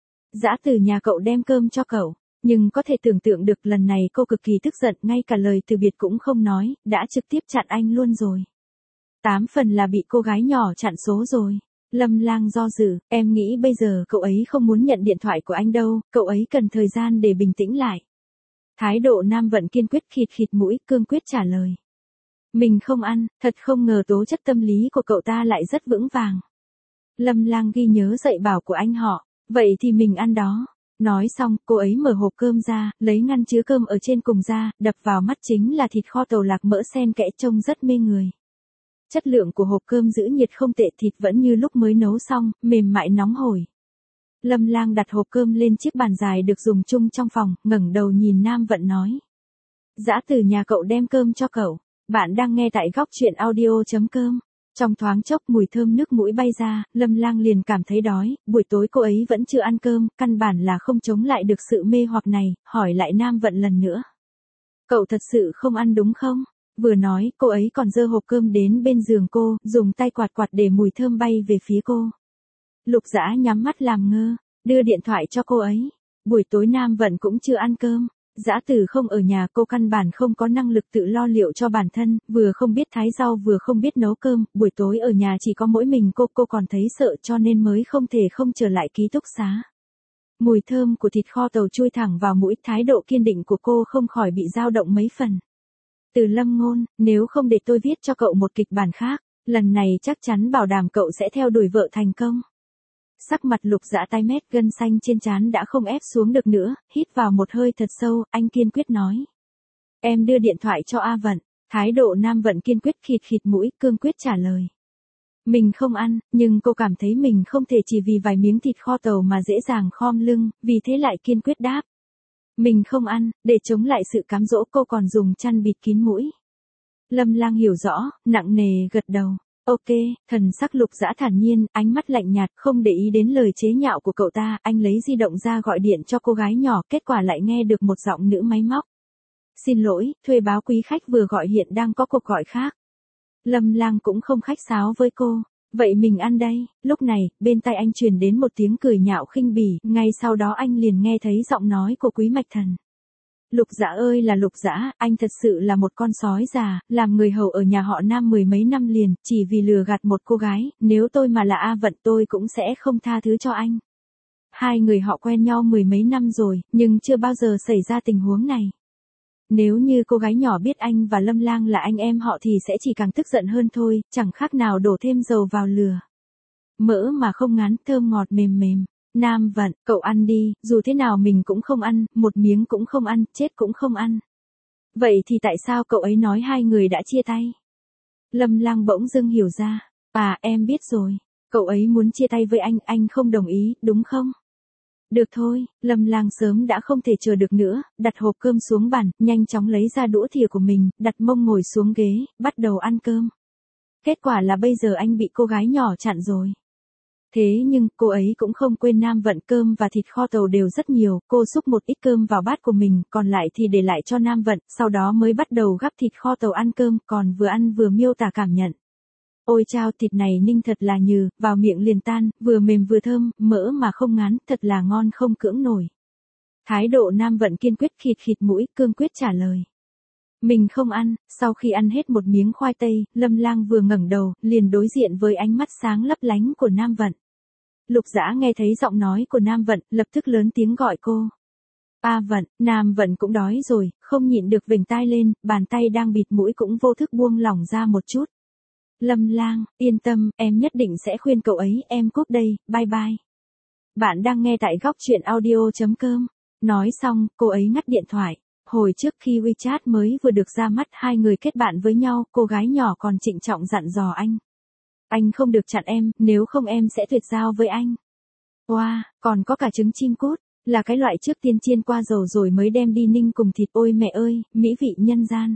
Dã từ nhà cậu đem cơm cho cậu, nhưng có thể tưởng tượng được lần này cô cực kỳ tức giận, ngay cả lời từ biệt cũng không nói, đã trực tiếp chặn anh luôn rồi. 8 phần là bị cô gái nhỏ chặn số rồi. Lâm Lang do dự, em nghĩ bây giờ cậu ấy không muốn nhận điện thoại của anh đâu, cậu ấy cần thời gian để bình tĩnh lại. Thái độ Nam Vận kiên quyết khịt khịt mũi, cương quyết trả lời. Mình không ăn, thật không ngờ tố chất tâm lý của cậu ta lại rất vững vàng. Lâm Lang ghi nhớ dạy bảo của anh họ, vậy thì mình ăn đó. Nói xong, cô ấy mở hộp cơm ra, lấy ngăn chứa cơm ở trên cùng ra, đập vào mắt chính là thịt kho tàu lạc mỡ xen kẽ trông rất mê người. Chất lượng của hộp cơm giữ nhiệt không tệ, thịt vẫn như lúc mới nấu xong, mềm mại nóng hổi. Lâm Lang đặt hộp cơm lên chiếc bàn dài được dùng chung trong phòng, ngẩng đầu nhìn Nam Vận nói. Dã từ nhà cậu đem cơm cho cậu. Bạn đang nghe tại góc truyện audio.com. Trong thoáng chốc mùi thơm nước mũi bay ra, Lâm Lang liền cảm thấy đói, buổi tối cô ấy vẫn chưa ăn cơm, căn bản là không chống lại được sự mê hoặc này, hỏi lại Nam Vận lần nữa. Cậu thật sự không ăn đúng không? Vừa nói, cô ấy còn giơ hộp cơm đến bên giường cô, dùng tay quạt quạt để mùi thơm bay về phía cô. Lục Dã nhắm mắt làm ngơ, đưa điện thoại cho cô ấy. Buổi tối Nam Vận cũng chưa ăn cơm. Dã từ không ở nhà, cô căn bản không có năng lực tự lo liệu cho bản thân, vừa không biết thái rau vừa không biết nấu cơm, buổi tối ở nhà chỉ có mỗi mình cô còn thấy sợ cho nên mới không thể không trở lại ký túc xá. Mùi thơm của thịt kho tàu chui thẳng vào mũi, thái độ kiên định của cô không khỏi bị dao động mấy phần. Từ Lâm Ngôn, nếu không để tôi viết cho cậu một kịch bản khác, lần này chắc chắn bảo đảm cậu sẽ theo đuổi vợ thành công. Sắc mặt Lục Dã tái mét, gân xanh trên trán đã không ép xuống được nữa, hít vào một hơi thật sâu, anh kiên quyết nói. Em đưa điện thoại cho A Vận. Thái độ Nam Vận kiên quyết khịt khịt mũi, cương quyết trả lời. Mình không ăn, nhưng cô cảm thấy mình không thể chỉ vì vài miếng thịt kho tàu mà dễ dàng khom lưng, vì thế lại kiên quyết đáp. Mình không ăn, để chống lại sự cám dỗ cô còn dùng chăn bịt kín mũi. Lâm Lang hiểu rõ, nặng nề gật đầu. Ok, thần sắc Lục Dã thản nhiên, ánh mắt lạnh nhạt, không để ý đến lời chế nhạo của cậu ta, anh lấy di động ra gọi điện cho cô gái nhỏ, kết quả lại nghe được một giọng nữ máy móc. Xin lỗi, thuê báo quý khách vừa gọi hiện đang có cuộc gọi khác. Lâm Lang cũng không khách sáo với cô. Vậy mình ăn đây, lúc này, bên tai anh truyền đến một tiếng cười nhạo khinh bỉ, ngay sau đó anh liền nghe thấy giọng nói của Quý Mạch Thần. Lục Dã ơi là Lục Dã, anh thật sự là một con sói già, làm người hầu ở nhà họ Nam mười mấy năm liền, chỉ vì lừa gạt một cô gái, nếu tôi mà là A Vận tôi cũng sẽ không tha thứ cho anh. Hai người họ quen nhau mười mấy năm rồi, nhưng chưa bao giờ xảy ra tình huống này. Nếu như cô gái nhỏ biết anh và Lâm Lang là anh em họ thì sẽ chỉ càng tức giận hơn thôi, chẳng khác nào đổ thêm dầu vào lửa. Mỡ mà không ngán, thơm ngọt mềm mềm. Nam Vận, cậu ăn đi, dù thế nào mình cũng không ăn, một miếng cũng không ăn, chết cũng không ăn. Vậy thì tại sao cậu ấy nói hai người đã chia tay? Lâm Lang bỗng dưng hiểu ra. À, em biết rồi. Cậu ấy muốn chia tay với anh không đồng ý, đúng không? Được thôi, Lâm Lang sớm đã không thể chờ được nữa, đặt hộp cơm xuống bàn, nhanh chóng lấy ra đũa thìa của mình, đặt mông ngồi xuống ghế, bắt đầu ăn cơm. Kết quả là bây giờ anh bị cô gái nhỏ chặn rồi. Thế nhưng, cô ấy cũng không quên Nam Vận, cơm và thịt kho tàu đều rất nhiều, cô xúc một ít cơm vào bát của mình, còn lại thì để lại cho Nam Vận, sau đó mới bắt đầu gắp thịt kho tàu ăn cơm, còn vừa ăn vừa miêu tả cảm nhận. Ôi chao, thịt này ninh thật là nhừ, vào miệng liền tan, vừa mềm vừa thơm, mỡ mà không ngán, thật là ngon không cưỡng nổi. Thái độ Nam Vận kiên quyết, khịt khịt mũi, cương quyết trả lời. Mình không ăn. Sau khi ăn hết một miếng khoai tây, Lâm Lang vừa ngẩng đầu, liền đối diện với ánh mắt sáng lấp lánh của Nam Vận. Lục Dã nghe thấy giọng nói của Nam Vận, lập tức lớn tiếng gọi cô. A Vận. Nam Vận cũng đói rồi, không nhịn được vểnh tai lên, bàn tay đang bịt mũi cũng vô thức buông lỏng ra một chút. Lâm Lang, yên tâm, em nhất định sẽ khuyên cậu ấy, em cúp đây, bye bye. Bạn đang nghe tại góc truyện audio.com. Nói xong, cô ấy ngắt điện thoại. Hồi trước khi WeChat mới vừa được ra mắt, hai người kết bạn với nhau, cô gái nhỏ còn trịnh trọng dặn dò anh. Anh không được chặn em, nếu không em sẽ tuyệt giao với anh. Wow, còn có cả trứng chim cút, là cái loại trước tiên chiên qua dầu rồi mới đem đi ninh cùng thịt, ôi mẹ ơi, mỹ vị nhân gian.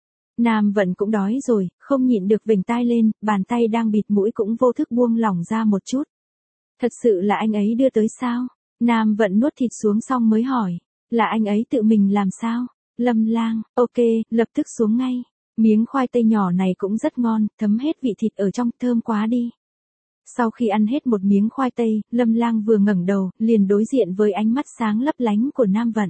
Nam Vận cũng đói rồi, không nhịn được vểnh tai lên, bàn tay đang bịt mũi cũng vô thức buông lỏng ra một chút. Thật sự là anh ấy đưa tới sao? Nam Vận nuốt thịt xuống xong mới hỏi. Là anh ấy tự mình làm sao? Lâm Lang, ok, lập tức xuống ngay. Miếng khoai tây nhỏ này cũng rất ngon, thấm hết vị thịt ở trong, thơm quá đi. Sau khi ăn hết một miếng khoai tây, Lâm Lang vừa ngẩng đầu, liền đối diện với ánh mắt sáng lấp lánh của Nam Vận.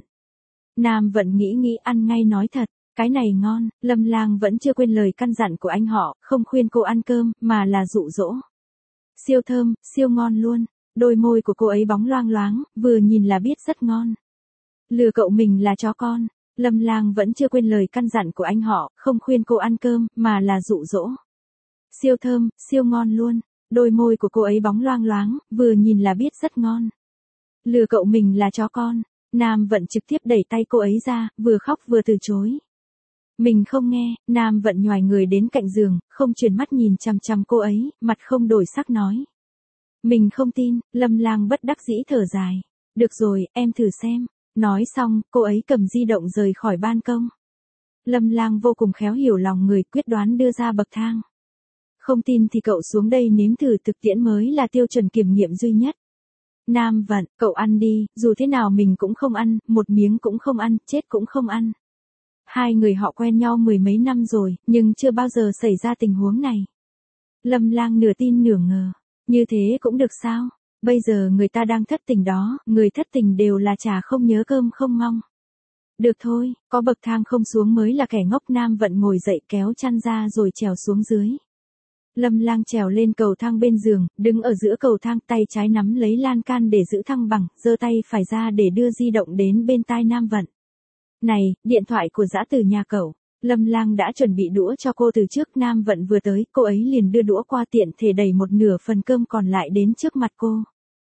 Nam Vận nghĩ ăn ngay nói thật, cái này ngon. Lâm Lang vẫn chưa quên lời căn dặn của anh họ, không khuyên cô ăn cơm, mà là dụ dỗ. Siêu thơm, siêu ngon luôn. Đôi môi của cô ấy bóng loang loáng, vừa nhìn là biết rất ngon. Lừa cậu mình là chó con. Lâm Lang vẫn chưa quên lời căn dặn của anh họ, không khuyên cô ăn cơm, mà là dụ dỗ. Siêu thơm, siêu ngon luôn. Đôi môi của cô ấy bóng loang loáng, vừa nhìn là biết rất ngon. Lừa cậu mình là chó con. Nam Vận trực tiếp đẩy tay cô ấy ra, vừa khóc vừa từ chối. Mình không nghe. Nam Vận nhoài người đến cạnh giường, không chuyển mắt nhìn chằm chằm cô ấy, mặt không đổi sắc nói. Mình không tin. Lâm Lang bất đắc dĩ thở dài. Được rồi, em thử xem. Nói xong, cô ấy cầm di động rời khỏi ban công. Lâm Lang vô cùng khéo hiểu lòng người, quyết đoán đưa ra bậc thang. Không tin thì cậu xuống đây nếm thử, thực tiễn mới là tiêu chuẩn kiểm nghiệm duy nhất. Nam Vận, cậu ăn đi, dù thế nào mình cũng không ăn, một miếng cũng không ăn, chết cũng không ăn. Hai người họ quen nhau mười mấy năm rồi, nhưng chưa bao giờ xảy ra tình huống này. Lâm Lang nửa tin nửa ngờ. Như thế cũng được sao? Bây giờ người ta đang thất tình đó, người thất tình đều là chả không nhớ cơm không mong. Được thôi, có bậc thang không xuống mới là kẻ ngốc. Nam Vận ngồi dậy kéo chăn ra rồi trèo xuống dưới. Lâm Lang trèo lên cầu thang bên giường, đứng ở giữa cầu thang, tay trái nắm lấy lan can để giữ thăng bằng, giơ tay phải ra để đưa di động đến bên tai Nam Vận. Này, điện thoại của Dã từ nhà cậu. Lâm Lang đã chuẩn bị đũa cho cô từ trước. Nam Vận vừa tới, cô ấy liền đưa đũa qua, tiện thể đẩy một nửa phần cơm còn lại đến trước mặt cô.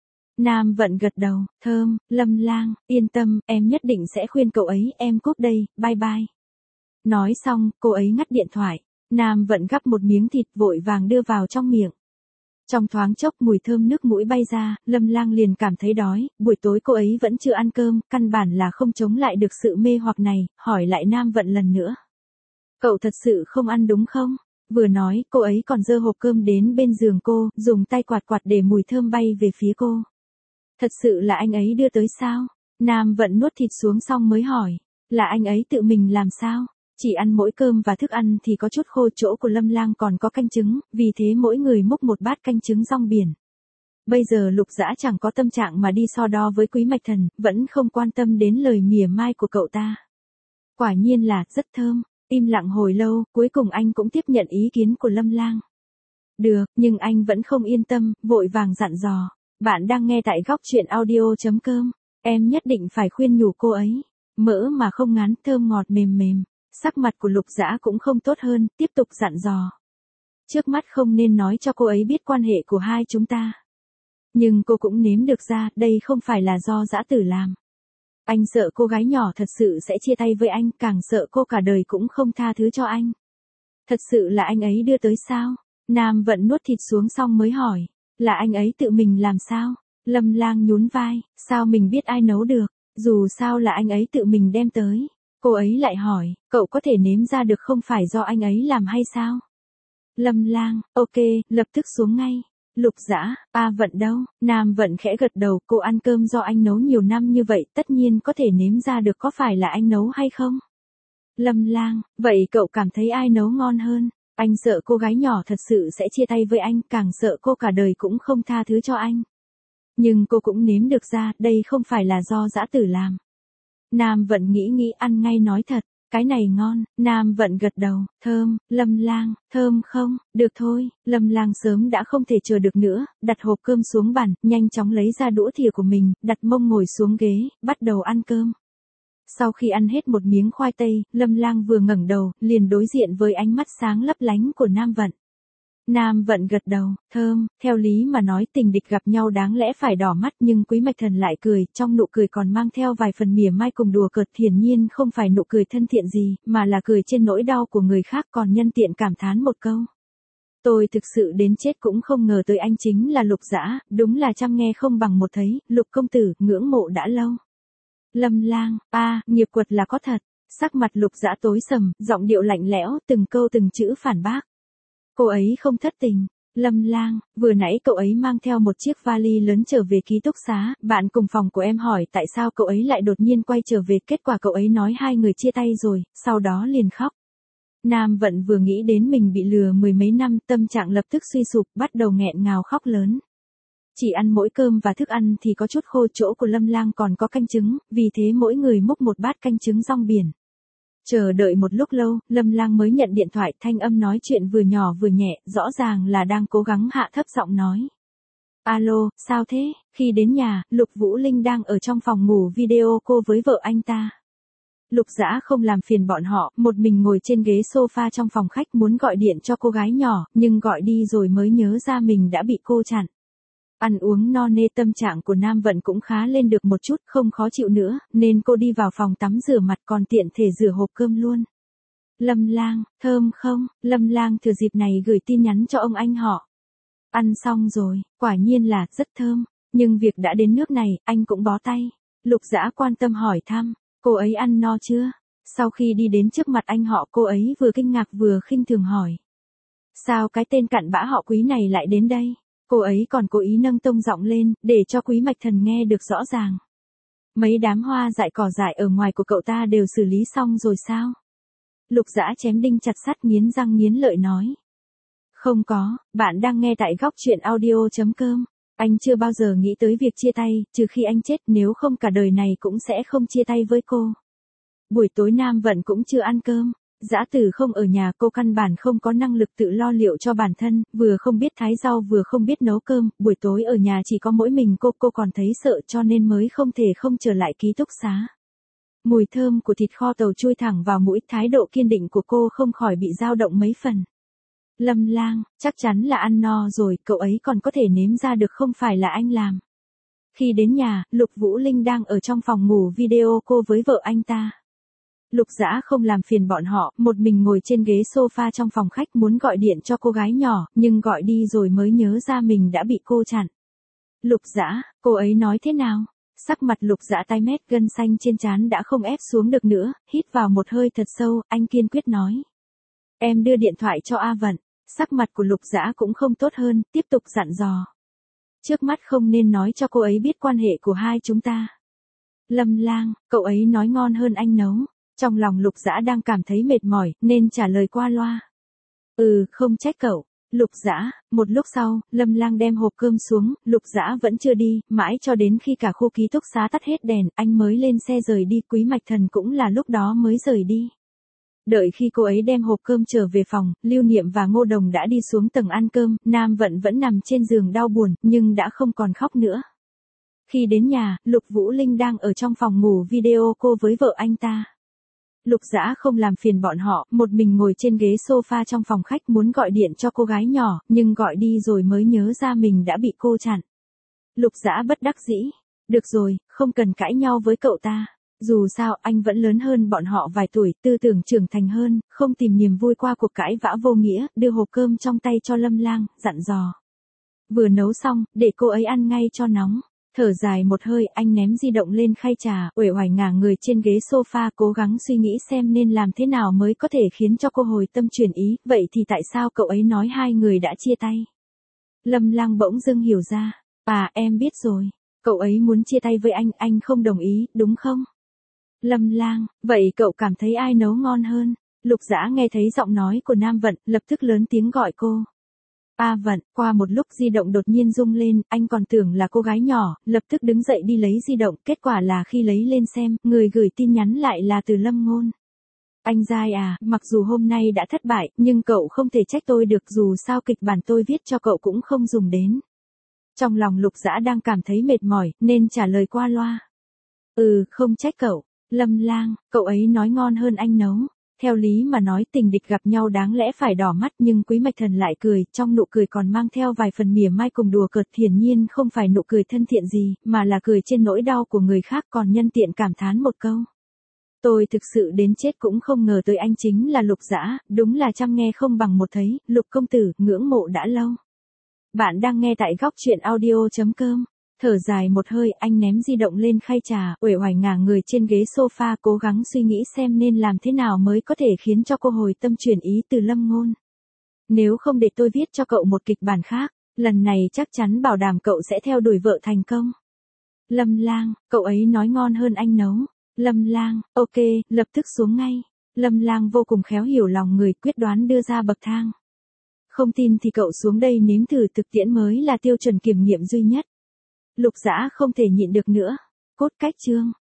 Nam Vận gật đầu, thơm. Lâm Lang, yên tâm, em nhất định sẽ khuyên cậu ấy, em cúp đây, bye bye. Nói xong, cô ấy ngắt điện thoại. Nam Vận gắp một miếng thịt vội vàng đưa vào trong miệng. Trong thoáng chốc mùi thơm nước mũi bay ra, Lâm Lang liền cảm thấy đói, buổi tối cô ấy vẫn chưa ăn cơm, căn bản là không chống lại được sự mê hoặc này, hỏi lại Nam Vận lần nữa. Cậu thật sự không ăn đúng không? Vừa nói, cô ấy còn giơ hộp cơm đến bên giường cô, dùng tay quạt quạt để mùi thơm bay về phía cô. Thật sự là anh ấy đưa tới sao? Nam Vận nuốt thịt xuống xong mới hỏi. Là anh ấy tự mình làm sao? Chỉ ăn mỗi cơm và thức ăn thì có chút khô, chỗ của Lâm Lang còn có canh trứng, vì thế mỗi người múc một bát canh trứng rong biển. Bây giờ Lục Dã chẳng có tâm trạng mà đi so đo với Quý Mạch Thần, vẫn không quan tâm đến lời mỉa mai của cậu ta. Quả nhiên là rất thơm. Im lặng hồi lâu, cuối cùng anh cũng tiếp nhận ý kiến của Lâm Lang. Được, nhưng anh vẫn không yên tâm, vội vàng dặn dò. Bạn đang nghe tại góc truyện audio.com. Em nhất định phải khuyên nhủ cô ấy. Mỡ mà không ngán, thơm ngọt mềm mềm. Sắc mặt của Lục Dã cũng không tốt hơn, tiếp tục dặn dò. Trước mắt không nên nói cho cô ấy biết quan hệ của hai chúng ta. Nhưng cô cũng nếm được ra, đây không phải là do Dã Tử làm. Anh sợ cô gái nhỏ thật sự sẽ chia tay với anh, càng sợ cô cả đời cũng không tha thứ cho anh. Thật sự là anh ấy đưa tới sao? Nam Vận nuốt thịt xuống xong mới hỏi. Là anh ấy tự mình làm sao? Lâm Lang nhún vai, sao mình biết ai nấu được? Dù sao là anh ấy tự mình đem tới. Cô ấy lại hỏi, cậu có thể nếm ra được không phải do anh ấy làm hay sao? Lâm Lang, ok, lập tức xuống ngay. Lục Dã, Vận đâu? Nam Vận khẽ gật đầu, cô ăn cơm do anh nấu nhiều năm như vậy, tất nhiên có thể nếm ra được có phải là anh nấu hay không? Lâm Lang, vậy cậu cảm thấy ai nấu ngon hơn? Anh sợ cô gái nhỏ thật sự sẽ chia tay với anh, càng sợ cô cả đời cũng không tha thứ cho anh. Nhưng cô cũng nếm được ra, đây không phải là do Dã Tử làm. Nam Vận nghĩ ăn ngay nói thật, cái này ngon. Nam Vận gật đầu, thơm. Lâm Lang, thơm không? Được thôi. Lâm Lang sớm đã không thể chờ được nữa, đặt hộp cơm xuống bàn, nhanh chóng lấy ra đũa thìa của mình, đặt mông ngồi xuống ghế, bắt đầu ăn cơm. Sau khi ăn hết một miếng khoai tây, Lâm Lang vừa ngẩng đầu, liền đối diện với ánh mắt sáng lấp lánh của Nam Vận. Nam Vận gật đầu, thơm. Theo lý mà nói tình địch gặp nhau đáng lẽ phải đỏ mắt, nhưng Quý Mạch Thần lại cười, trong nụ cười còn mang theo vài phần mỉa mai cùng đùa cợt, hiển nhiên không phải nụ cười thân thiện gì, mà là cười trên nỗi đau của người khác, còn nhân tiện cảm thán một câu. Tôi thực sự đến chết cũng không ngờ tới anh chính là Lục Dã, đúng là trăm nghe không bằng một thấy, Lục công tử, ngưỡng mộ đã lâu. Lâm Lang, nghiệp quật là có thật. Sắc mặt Lục Dã tối sầm, giọng điệu lạnh lẽo, từng câu từng chữ phản bác. Cô ấy không thất tình. Lâm Lang, vừa nãy cậu ấy mang theo một chiếc vali lớn trở về ký túc xá, bạn cùng phòng của em hỏi tại sao cậu ấy lại đột nhiên quay trở về, kết quả cậu ấy nói hai người chia tay rồi, sau đó liền khóc. Nam Vận vừa nghĩ đến mình bị lừa mười mấy năm, tâm trạng lập tức suy sụp, bắt đầu nghẹn ngào khóc lớn. Chỉ ăn mỗi cơm và thức ăn thì có chút khô, chỗ của Lâm Lang còn có canh trứng, vì thế mỗi người múc một bát canh trứng rong biển. Chờ đợi một lúc lâu, Lâm Lang mới nhận điện thoại, thanh âm nói chuyện vừa nhỏ vừa nhẹ, rõ ràng là đang cố gắng hạ thấp giọng nói. Alo, sao thế? Khi đến nhà, Lục Vũ Linh đang ở trong phòng ngủ video cô với vợ anh ta. Lục Dã không làm phiền bọn họ, một mình ngồi trên ghế sofa trong phòng khách, muốn gọi điện cho cô gái nhỏ, nhưng gọi đi rồi mới nhớ ra mình đã bị cô chặn. Ăn uống no nê, tâm trạng của Nam Vận cũng khá lên được một chút, không khó chịu nữa, nên cô đi vào phòng tắm rửa mặt, còn tiện thể rửa hộp cơm luôn. Lâm Lang, thơm không? Lâm Lang thừa dịp này gửi tin nhắn cho ông anh họ. Ăn xong rồi, quả nhiên là rất thơm, nhưng việc đã đến nước này, anh cũng bó tay. Lục Dã quan tâm hỏi thăm, cô ấy ăn no chưa? Sau khi đi đến trước mặt anh họ, cô ấy vừa kinh ngạc vừa khinh thường hỏi. Sao cái tên cặn bã họ Quý này lại đến đây? Cô ấy còn cố ý nâng tông giọng lên, để cho Quý Mạch Thần nghe được rõ ràng. Mấy đám hoa dại cỏ dại ở ngoài của cậu ta đều xử lý xong rồi sao? Lục Dã chém đinh chặt sắt, nghiến răng nghiến lợi nói. Không có, bạn đang nghe tại góc truyện audio.com. Anh chưa bao giờ nghĩ tới việc chia tay, trừ khi anh chết, nếu không cả đời này cũng sẽ không chia tay với cô. Buổi tối Nam Vận cũng chưa ăn cơm. Dã Tử không ở nhà, cô căn bản không có năng lực tự lo liệu cho bản thân, vừa không biết thái rau vừa không biết nấu cơm, buổi tối ở nhà chỉ có mỗi mình cô còn thấy sợ cho nên mới không thể không trở lại ký túc xá. Mùi thơm của thịt kho tàu chui thẳng vào mũi, thái độ kiên định của cô không khỏi bị dao động mấy phần. Lâm Lang, chắc chắn là ăn no rồi, cậu ấy còn có thể nếm ra được không phải là anh làm. Khi đến nhà, Lục Vũ Linh đang ở trong phòng ngủ video cô với vợ anh ta. Lục Dã không làm phiền bọn họ, một mình ngồi trên ghế sofa trong phòng khách, muốn gọi điện cho cô gái nhỏ, nhưng gọi đi rồi mới nhớ ra mình đã bị cô chặn. Lục Dã, cô ấy nói thế nào? Sắc mặt Lục Dã tái mét, gân xanh trên trán đã không ép xuống được nữa, hít vào một hơi thật sâu, anh kiên quyết nói. Em đưa điện thoại cho A Vận. Sắc mặt của Lục Dã cũng không tốt hơn, tiếp tục dặn dò. Trước mắt không nên nói cho cô ấy biết quan hệ của hai chúng ta. Lâm Lang, cậu ấy nói ngon hơn anh nấu. Trong lòng Lục Dã đang cảm thấy mệt mỏi, nên trả lời qua loa. Không trách cậu. Lục Dã, một lúc sau, Lâm Lang đem hộp cơm xuống, Lục Dã vẫn chưa đi, mãi cho đến khi cả khu ký túc xá tắt hết đèn, anh mới lên xe rời đi, Quý Mạch Thần cũng là lúc đó mới rời đi. Đợi khi cô ấy đem hộp cơm trở về phòng, Lưu Niệm và Ngô Đồng đã đi xuống tầng ăn cơm, Nam Vận vẫn nằm trên giường đau buồn, nhưng đã không còn khóc nữa. Khi đến nhà, Lục Vũ Linh đang ở trong phòng ngủ video cô với vợ anh ta. Lục Dã không làm phiền bọn họ, một mình ngồi trên ghế sofa trong phòng khách, muốn gọi điện cho cô gái nhỏ, nhưng gọi đi rồi mới nhớ ra mình đã bị cô chặn. Lục Dã bất đắc dĩ. Được rồi, không cần cãi nhau với cậu ta. Dù sao, anh vẫn lớn hơn bọn họ vài tuổi, tư tưởng trưởng thành hơn, không tìm niềm vui qua cuộc cãi vã vô nghĩa, đưa hộp cơm trong tay cho Lâm Lang, dặn dò. Vừa nấu xong, để cô ấy ăn ngay cho nóng. Thở dài một hơi, anh ném di động lên khay trà, uể oải ngả người trên ghế sofa, cố gắng suy nghĩ xem nên làm thế nào mới có thể khiến cho cô hồi tâm chuyển ý, vậy thì tại sao cậu ấy nói hai người đã chia tay? Lâm Lang bỗng dưng hiểu ra. À em biết rồi. Cậu ấy muốn chia tay với anh không đồng ý, đúng không? Lâm Lang, vậy cậu cảm thấy ai nấu ngon hơn? Lục Dã nghe thấy giọng nói của Nam Vận, lập tức lớn tiếng gọi cô. A Vận, qua một lúc di động đột nhiên rung lên, anh còn tưởng là cô gái nhỏ, lập tức đứng dậy đi lấy di động, kết quả là khi lấy lên xem, người gửi tin nhắn lại là từ Lâm Ngôn. Anh Giai à, mặc dù hôm nay đã thất bại, nhưng cậu không thể trách tôi được, dù sao kịch bản tôi viết cho cậu cũng không dùng đến. Trong lòng Lục Dã đang cảm thấy mệt mỏi, nên trả lời qua loa. Không trách cậu. Lâm Lang, cậu ấy nói ngon hơn anh nấu. Theo lý mà nói tình địch gặp nhau đáng lẽ phải đỏ mắt, nhưng Quý Mạch Thần lại cười, trong nụ cười còn mang theo vài phần mỉa mai cùng đùa cợt, hiển nhiên không phải nụ cười thân thiện gì, mà là cười trên nỗi đau của người khác, còn nhân tiện cảm thán một câu. Tôi thực sự đến chết cũng không ngờ tới anh chính là Lục Dã, đúng là trăm nghe không bằng một thấy, Lục công tử, ngưỡng mộ đã lâu. Bạn đang nghe tại góc truyện audio.com. Thở dài một hơi, anh ném di động lên khay trà, uể oải ngả người trên ghế sofa, cố gắng suy nghĩ xem nên làm thế nào mới có thể khiến cho cô hồi tâm chuyển ý từ Lâm Ngôn. Nếu không để tôi viết cho cậu một kịch bản khác, lần này chắc chắn bảo đảm cậu sẽ theo đuổi vợ thành công. Lâm Lang, cậu ấy nói ngon hơn anh nấu. Lâm Lang, ok, lập tức xuống ngay. Lâm Lang vô cùng khéo hiểu lòng người, quyết đoán đưa ra bậc thang. Không tin thì cậu xuống đây nếm thử, thực tiễn mới là tiêu chuẩn kiểm nghiệm duy nhất. Lục Dã không thể nhịn được nữa. Cốt cách chương